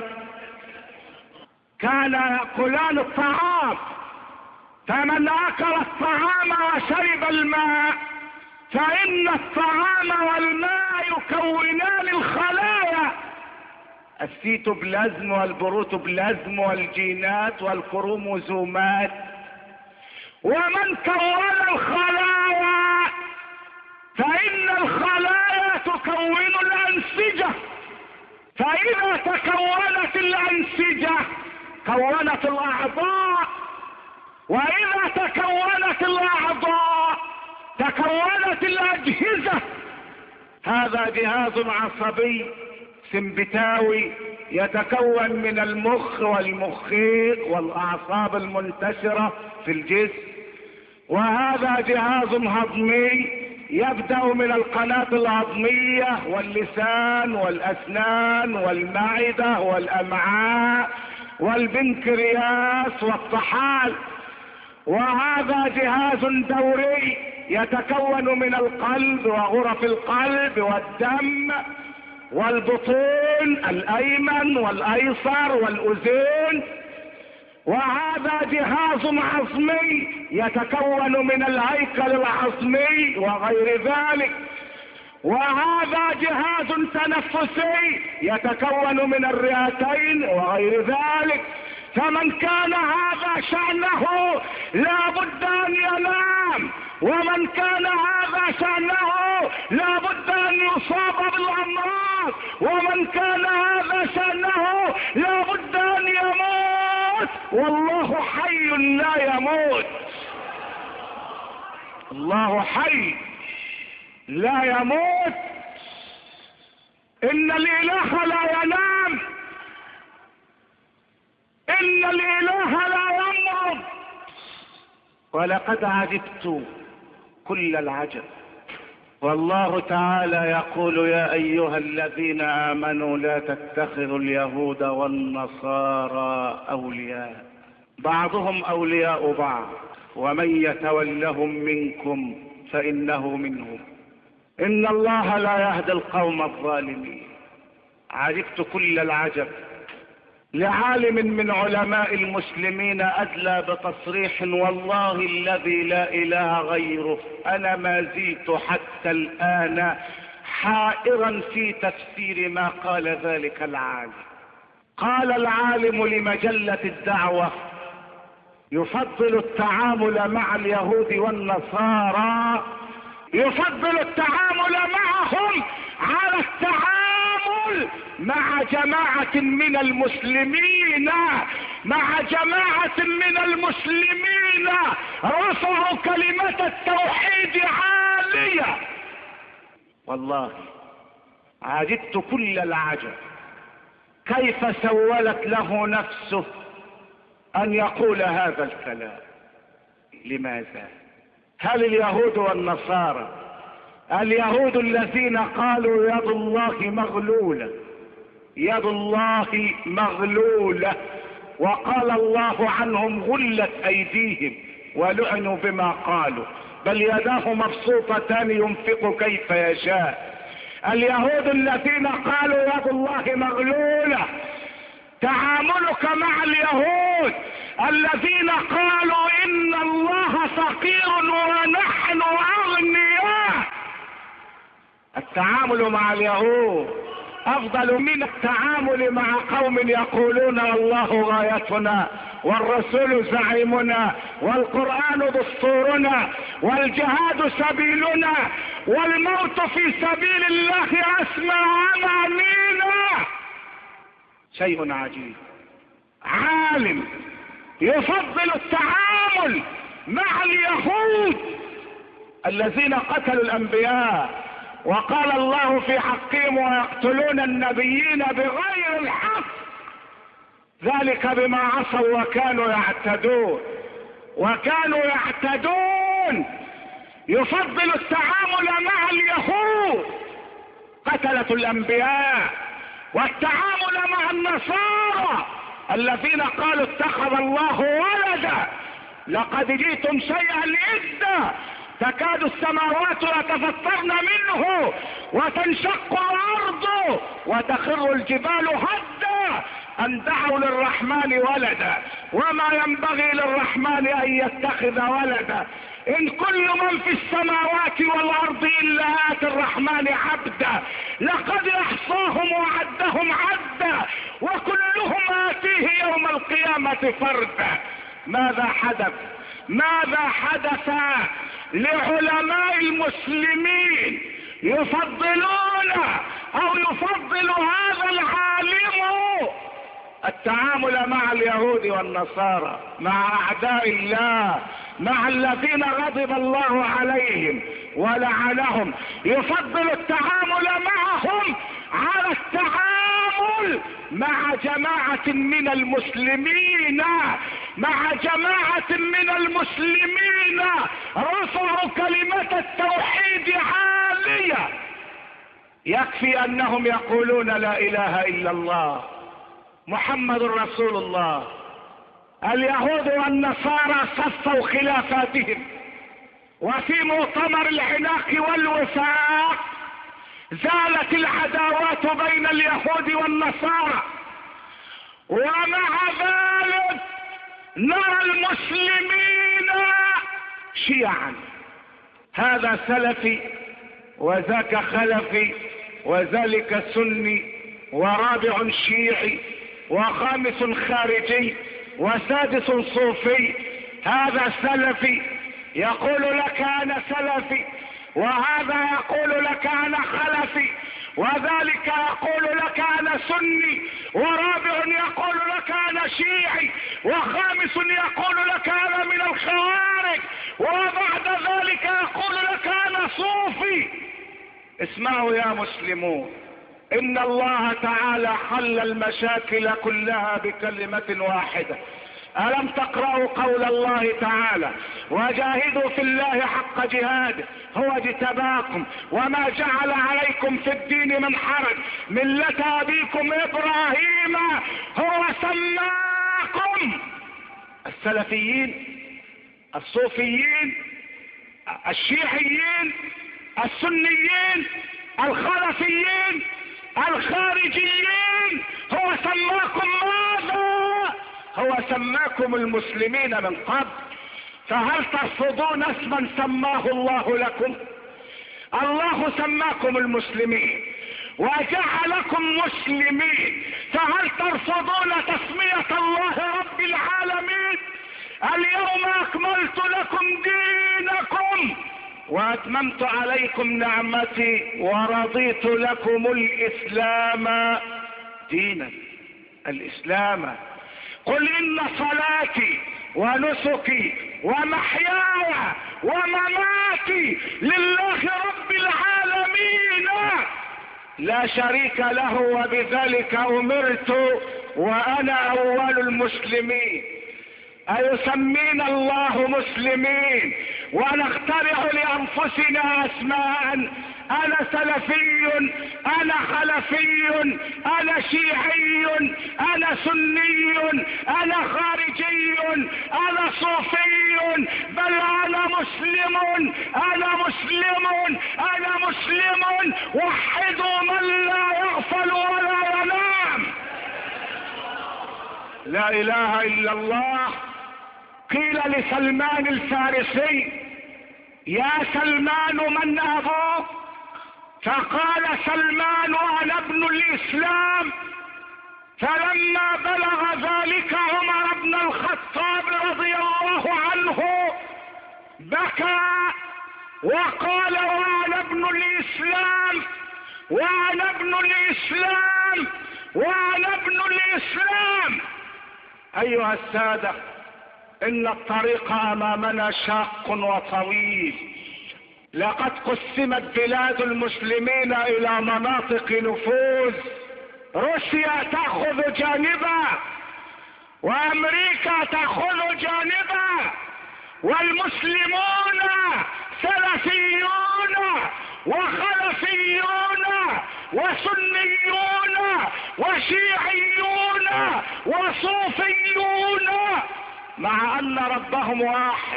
كان يأكلان الطعام، فمن أكل الطعام وشرب الماء فإن الطعام والماء يكونان الخلايا، السيتوبلازم والبروتوبلازم والجينات والكروموزومات. ومن كون الخلايا فإن الخلايا تكون الأنسجة، فإذا تكونت الأنسجة كونت الأعضاء، وإذا تكونت الأعضاء تكونت الأجهزة. هذا جهاز عصبي سمبتاوي يتكون من المخ والمخيخ والأعصاب المنتشرة في الجسم. وهذا جهاز هضمي يبدأ من القناة الهضمية واللسان والأسنان والمعدة والأمعاء والبنكرياس والطحال. وهذا جهاز دوري يتكون من القلب وغرف القلب والدم والبطون الأيمن والأيسر والأذين. وهذا جهاز عظمي يتكون من الهيكل العظمي وغير ذلك. وهذا جهاز تنفسي يتكون من الرئتين وغير ذلك. فمن كان هذا شأنه لا بد أن ينام، ومن كان هذا شأنه لا بد أن يصاب بالأمراض، ومن كان هذا شأنه لا بد أن يموت. والله حي لا يموت، الله حي لا يموت. إن الإله لا ينام، إن الإله لا يمرض. ولقد عجبت كل العجب، والله تعالى يقول يا أيها الذين آمنوا لا تتخذوا اليهود والنصارى أولياء بعضهم أولياء بعض ومن يتولهم منكم فإنه منهم إن الله لا يهدي القوم الظالمين. عجبت كل العجب لعالم من علماء المسلمين أدلى بتصريح والله الذي لا إله غيره أنا ما زلت حتى الآن حائرا في تفسير ما قال ذلك العالم. قال العالم لمجلة الدعوة يفضل التعامل مع اليهود والنصارى، يفضل التعامل معهم على التعامل مع جماعة من المسلمين، مع جماعة من المسلمين رفعوا كلمة التوحيد عالية. والله عجبت كل العجب كيف سولت له نفسه أن يقول هذا الكلام. لماذا؟ هل اليهود والنصارى، اليهود الذين قالوا يد الله مغلولة، يد الله مغلولة، وقال الله عنهم غلت أيديهم ولعنوا بما قالوا بل يداه مبسوطتان ينفق كيف يشاء. اليهود الذين قالوا يد الله مغلولة، تعاملك مع اليهود الذين قالوا إن الله فقير ونحن أغنياء، التعامل مع اليهود أفضل من التعامل مع قوم يقولون الله غايتنا والرسول زعيمنا والقرآن دستورنا والجهاد سبيلنا والموت في سبيل الله أسمى أمانينا. شيء عجيب. عالم يفضل التعامل مع اليهود الذين قتلوا الأنبياء وقال الله في حقهم ويقتلون النبيين بغير الحق ذلك بما عصوا وكانوا يعتدون يفضل التعامل مع اليهود قتلة الأنبياء والتعامل مع النصارى الذين قالوا اتخذ الله ولدا لقد جئتم شيئا إدا تكاد السماوات يتفطرن منه وتنشق الأرض وتخر الجبال هدا أن دعوا للرحمن ولدا وما ينبغي للرحمن أن يتخذ ولدا إن كل من في السماوات والأرض إلا آتي الرحمن عبدا لقد أحصاهم وعدهم عدا وكلهم آتيه يوم القيامة فردا. ماذا حدث لعلماء المسلمين يفضل هذا العالم التعامل مع اليهود والنصارى، مع أعداء الله، مع الذين غضب الله عليهم ولعنهم، يفضل التعامل معهم على التعامل مع جماعة من المسلمين، رفعوا كلمة التوحيد عالية. يكفي أنهم يقولون لا إله إلا الله محمد رسول الله. اليهود والنصارى صفوا خلافاتهم وفي مؤتمر العناق والوفاق زالت العداوات بين اليهود والنصارى، ومع ذلك نرى المسلمين شيعا، هذا سلفي وذاك خلفي، وذلك سني، ورابع شيعي، وخامس خارجي، وسادس صوفي. هذا سلفي يقول لك انا سلفي، وهذا يقول لك انا خلفي، وذلك يقول لك انا سني، ورابع يقول لك انا شيعي، وخامس يقول لك انا من الخوارج، وبعد ذلك يقول لك انا صوفي. اسمعوا يا مسلمون، ان الله تعالى حل المشاكل كلها بكلمة واحدة. ألم تقرأوا قول الله تعالى: وجاهدوا في الله حق جهاده هو اجتباكم وما جعل عليكم في الدين من حرج ملة أبيكم إبراهيم هو سماكم. السلفيين، الصوفيين، الشيعيين، السنيين، الخلفيين، الخارجيين، هو سماكم ماذا؟ هو سماكم المسلمين من قبل، فهل ترفضون اسما سماه الله لكم؟ الله سماكم المسلمين وجعلكم مسلمين، فهل ترفضون تسمية الله رب العالمين؟ اليوم اكملت لكم دينكم واتممت عليكم نعمتي ورضيت لكم الاسلام دينا. الاسلام. قل ان صلاتي ونسكي ومحياي ومماتي لله رب العالمين لا شريك له وبذلك امرت وانا اول المسلمين. ايسمينا الله مسلمين ونخترع لانفسنا اسماء: انا سلفي، انا خلفي، انا شيعي، انا سني، انا خارجي، انا صوفي، بل انا مسلم، انا مسلم، انا مسلم. وحدوا من لا يغفل ولا ينام. لا اله الا الله. قيل لسلمان الفارسي: يا سلمان من ابوك؟ فقال سلمان: انا ابن الاسلام. فلما بلغ ذلك عمر بن الخطاب رضي الله عنه بكى وقال: وانا ابن الاسلام، وانا ابن الاسلام، وانا ابن الاسلام. ايها السادة، ان الطريق امامنا شاق وطويل. لقد قسمت بلاد المسلمين الى مناطق نفوذ. روسيا تأخذ جانبا، وامريكا تأخذ جانبا، والمسلمون سلفيون وخلفيون وسنيون وشيعيون وصوفيون، مع ان ربهم واحد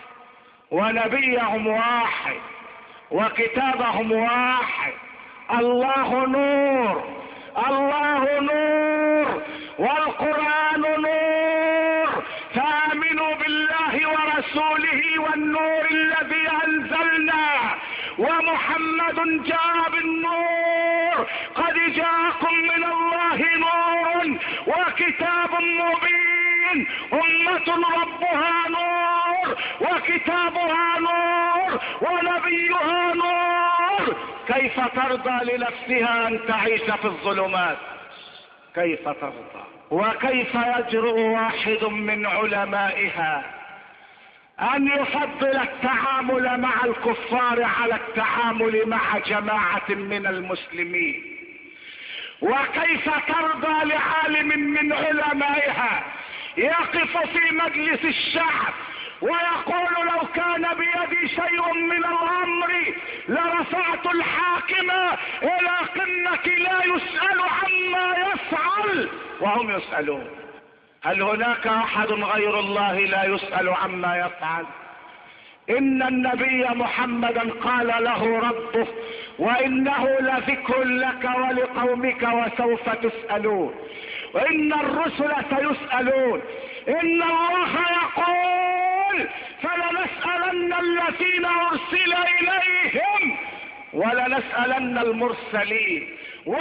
ونبيهم واحد وكتابهم واحد. الله نور، الله نور، والقرآن نور. فآمنوا بالله ورسوله والنور الذي أنزلنا، ومحمد جاء بالنور. قد جاءكم من الله نور وكتاب مبين، أمة ربها نور وكتابها نور ونبيها نور. كيف ترضى لنفسها ان تعيش في الظلمات؟ كيف ترضى؟ وكيف يجرؤ واحد من علمائها ان يفضل التعامل مع الكفار على التعامل مع جماعة من المسلمين؟ وكيف ترضى لعالم من علمائها يقف في مجلس الشعب ويقول: لو كان بيدي شيء من الامر لرفعت الحاكم الى قمة لا يسأل عما يفعل وهم يسألون؟ هل هناك احد غير الله لا يسأل عما يفعل؟ ان النبي محمدا قال له ربه: وانه لذكر لك ولقومك وسوف تسألون. وان الرسل سيسألون. ان الله يقول: فلنسألن الذين ارسل اليهم ولنسألن المرسلين.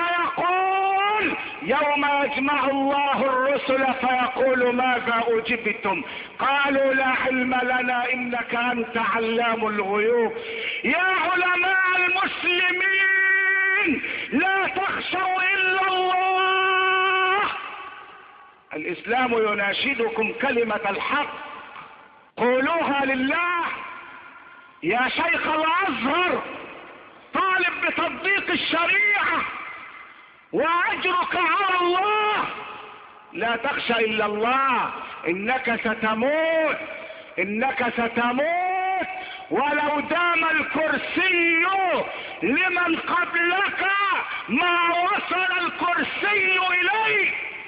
ويقول يوم يجمع الله الرسل فيقول ماذا أجبتم؟ قالوا لا علم لنا إنك أنت علام الغيوب. يا علماء المسلمين لا تخشوا إلا الله. الإسلام يناشدكم كلمة الحق، قولوها لله. يا شيخ الأزهر طالب بتطبيق الشريعة وأجرك على الله، لا تخشى إلا الله. إنك ستموت، إنك ستموت ولو دام الكرسي لمن قبلك ما وصل الكرسي إليه،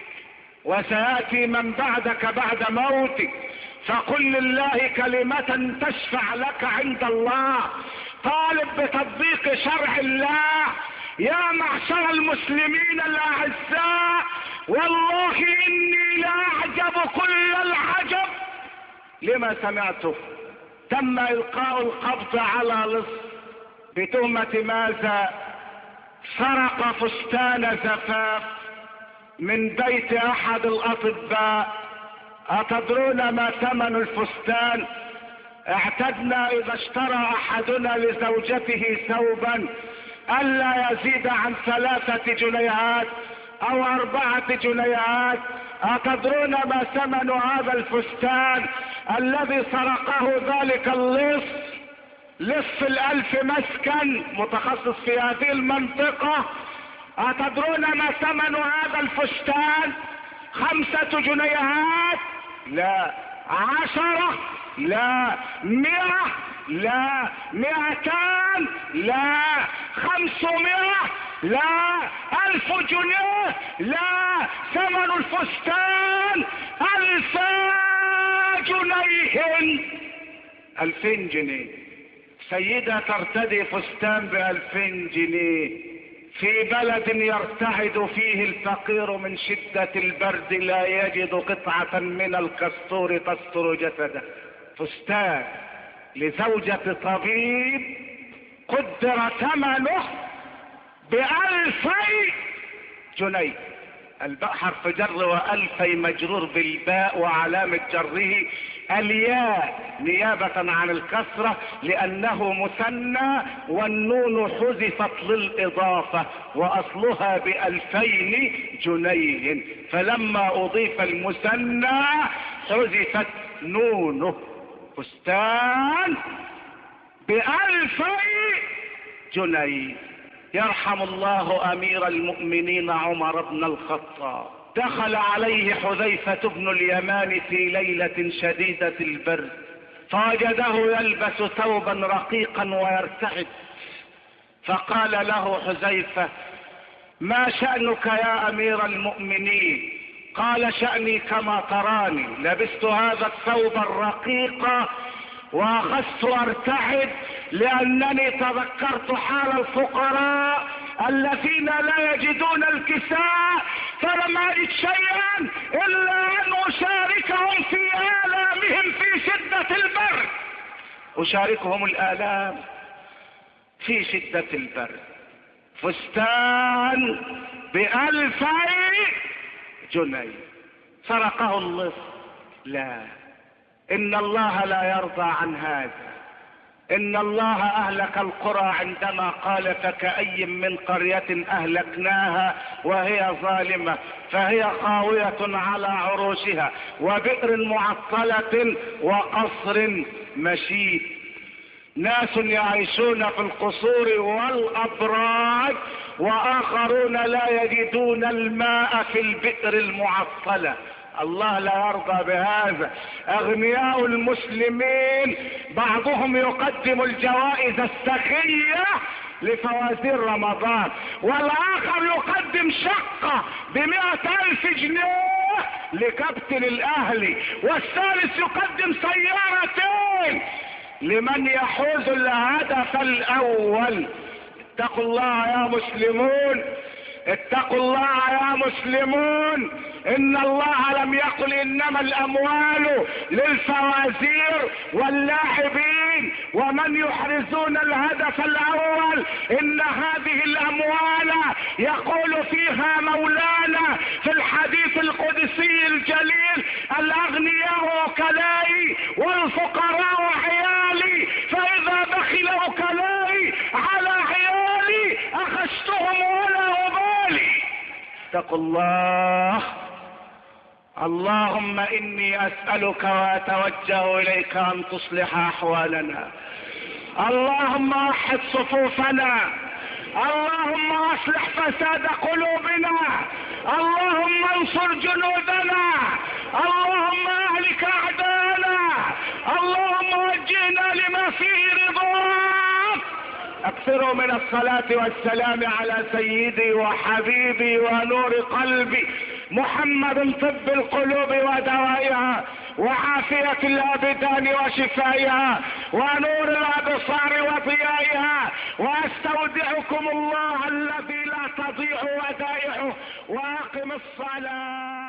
وسيأتي من بعدك بعد موتك. فقل لله كلمة تشفع لك عند الله. طالب بتطبيق شرع الله. يا معشر المسلمين الأعزاء، والله إني لأعجب كل العجب لما سمعته. تم إلقاء القبض على لص بتهمة ماذا؟ سرق فستان زفاف من بيت أحد الأطباء. أتدرون ما ثمن الفستان؟ اعتدنا إذا اشترى أحدنا لزوجته ثوبا ألا يزيد عن 3 جنيهات أو 4 جنيهات. أتدرون ما ثمن هذا الفستان الذي سرقه ذلك اللص؟ لص 1000 مسكن، متخصص في هذه المنطقة. أتدرون ما ثمن هذا الفستان؟ 5 جنيهات؟ لا. 10؟ لا. 100؟ لا. 200؟ لا. 500؟ لا. 1000 جنيه؟ لا. ثمن الفستان 1000 جنيه. 2000 جنيه. سيدة ترتدي فستان ب2000 جنيه في بلد يرتعد فيه الفقير من شدة البرد، لا يجد قطعة من الكستور تستر جسده. فستان لزوجة طبيب قدر ثمنه ب2000 جنيه. الباء حرف جر و2000 مجرور بالباء وعلامة جره الياء نيابة عن الكسرة لأنه مثنى، والنون حذفت للإضافة وأصلها ب2000 جنيه، فلما أضيف المثنى حذفت نونه. فستان ب2000 جنيه. يرحم الله أمير المؤمنين عمر بن الخطاب، دخل عليه حذيفة بن اليمان في ليلة شديدة البرد، فوجده يلبس ثوبا رقيقا ويرتعد، فقال له حذيفة: ما شأنك يا أمير المؤمنين؟ قال: شأني كما تراني، لبست هذا الثوب الرقيق واخذت ارتعد لانني تذكرت حال الفقراء الذين لا يجدون الكساء، فلم اجد شيئا الا ان اشاركهم في الامهم في شدة البرد. اشاركهم الالام في شدة البرد. فستان ب2000 جنيه سرقه اللص. لا، إن الله لا يرضى عن هذا. إن الله أهلك القرى عندما قال: فكأي من قرية أهلكناها وهي ظالمة فهي خاوية على عروشها وبئر معطلة وقصر مشيد. ناس يعيشون في القصور والأبراج وآخرون لا يجدون الماء في البئر المعطلة. الله لا يرضى بهذا. اغنياء المسلمين بعضهم يقدم الجوائز السخية لفوازير رمضان، والاخر يقدم شقة ب100,000 جنيه لكابتن الاهلي، والثالث يقدم سيارتين لمن يحوز الهدف الاول. اتقوا الله يا مسلمون، اتقوا الله يا مسلمون. ان الله لم يقل انما الاموال للفوازير واللاعبين ومن يحرزون الهدف الاول. ان هذه الاموال يقول فيها مولانا في الحديث القدسي الجليل: الاغنياء وكلائي والفقراء عيالي، فاذا بخل وكلائي على عيالي اخذتهم ولا ابالي. اتقوا الله. اللهم اني اسألك واتوجه اليك ان تصلح احوالنا. اللهم وحد صفوفنا. اللهم اصلح فساد قلوبنا. اللهم انصر جنودنا. اللهم اهلك اعداءنا. اللهم وجهنا لما فيه رضاك. اكثروا من الصلاة والسلام على سيدي وحبيبي ونور قلبي محمد، طب القلوب ودوائها وعافية الابدان وشفائها ونور الابصار وضيائها. واستودعكم الله الذي لا تضيع ودائعه. واقم الصلاة.